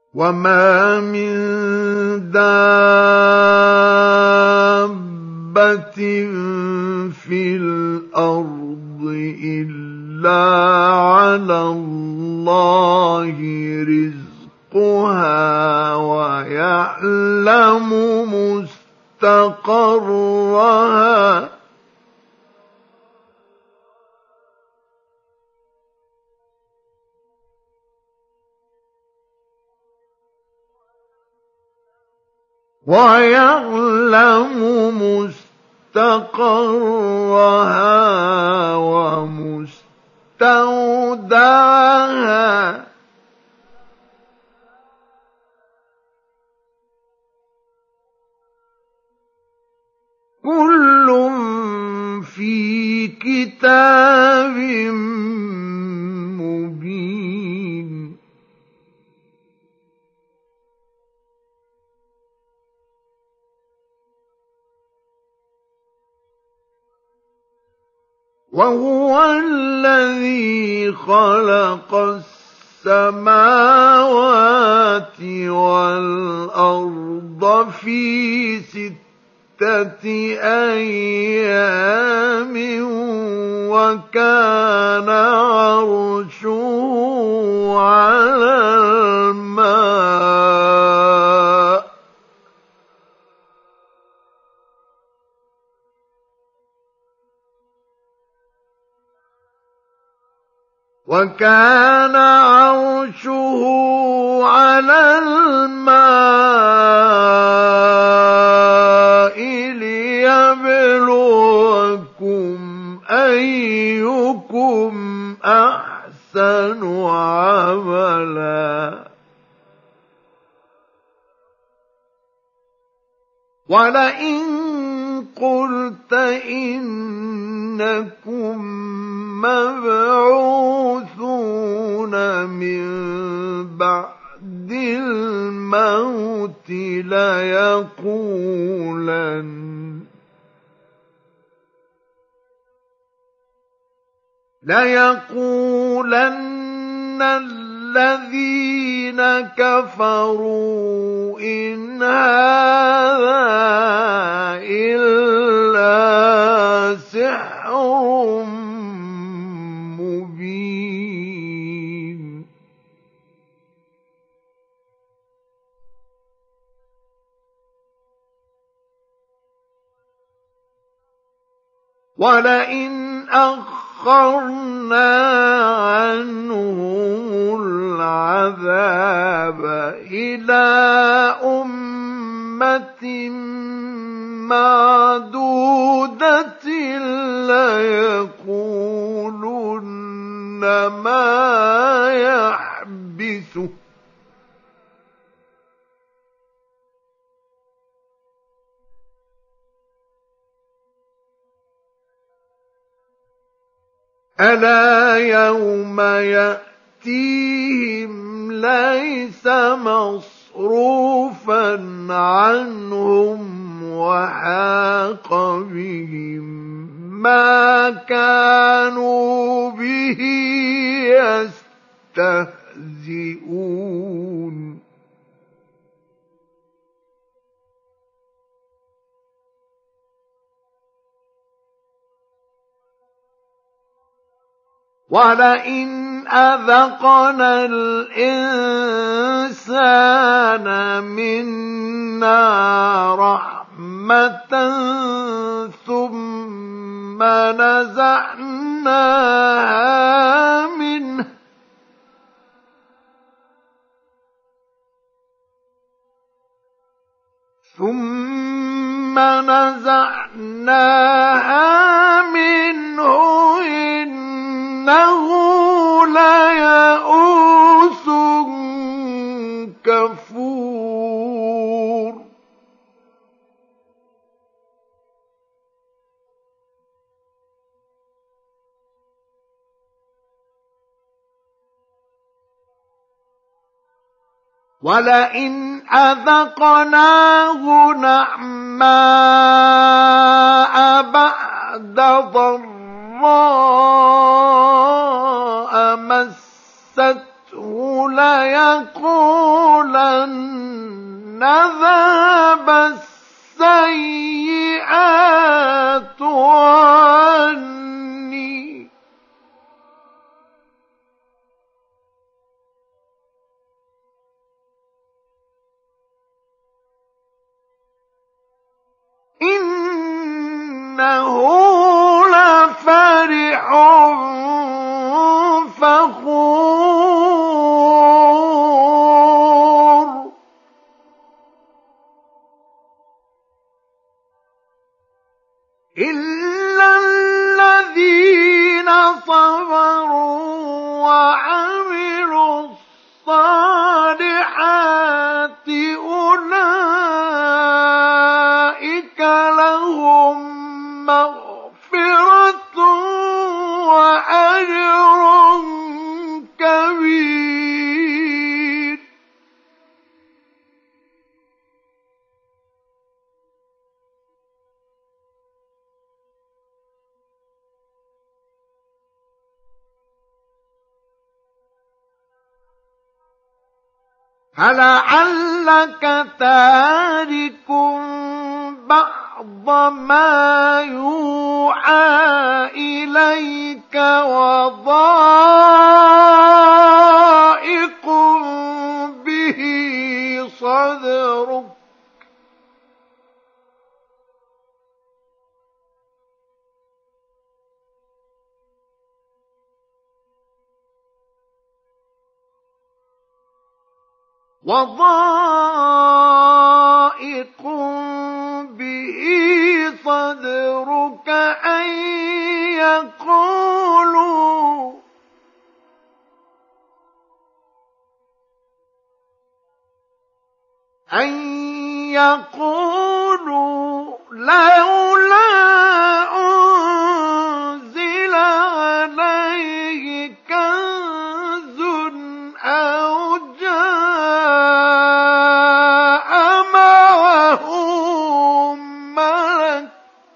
وَمَا مِن دَابَّةٍ فِي الْأَرْضِ إِلَّا عَلَى اللَّهِ رِزْقُهَا وَيَعْلَمُ مُسْتَقَرَّهَا وَمُسْتَوْدَعَهَا ۚ كُلٌّ فِي كِتَابٍ مُّبِينٍ. وَهُوَ الَّذِي خَلَقَ السَّمَاوَاتِ وَالْأَرْضَ فِي 6 أَيَّامٍ وَكَانَ عَرْشُهُ عَلَى الْمَاءِ ۚ لِيَبْلُوَكُمْ أَيُّكُمْ أَحْسَنُ عَمَلًا ۗ وَلَئِن قُلْتَ إِنَّكُم مَّبْعُوثُونَ مِن بَعْدِ الْمَوْتِ لَيَقُولَنَّ الَّذِينَ كَفَرُوا إِنْ هَٰذَا إِلَّا سِحْرٌ مُّبِينٌ. وَلَئِنْ أَخَّرْنَا عَنْهُمُ الْعَذَابَ إِلَىٰ أُمَّةٍ مَّعْدُودَةٍ لَّيَقُولُنَّ مَا يَحْبِسُهُ ۗ أَلَا يَوْمَ يَأْتِيهِمْ لَيْسَ مَصْرُوفًا عَنْهُمْ وَحَاقَ بِهِم مَّا كَانُوا بِهِ يَسْتَهْزِئُونَ. وَلَئِنْ أَذَقْنَا الْإِنسَانَ مِنَّا رَحْمَةً ثُمَّ نَزَعْنَاهَا مِنْهُ إِنَّهُ لَيَئُوسٌ كَفُورٌ. وَلَئِنْ أَذَقْنَاهُ نَعْمَاءَ بَعْدَ ضَرَّاءَ مَسَّتْهُ لَيَقُولَنَّ ليقولن ذهب السيئات عني إنه لفرح فخور إلا الذين صبروا وعملوا الصالحات أولئك لهم مغفرة وأجر كبير فلعلك تارك بعض ما يوحى إليك وضائق به صدرك وضائق به صدرك أن يقولوا لولا أنزل عليه كنز أو جاء معه ملك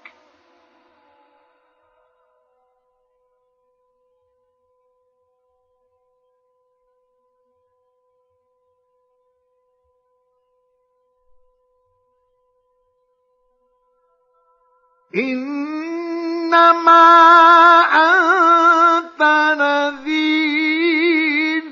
إنما أنت نذير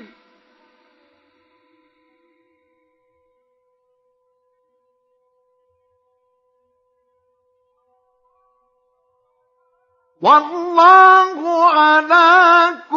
والله على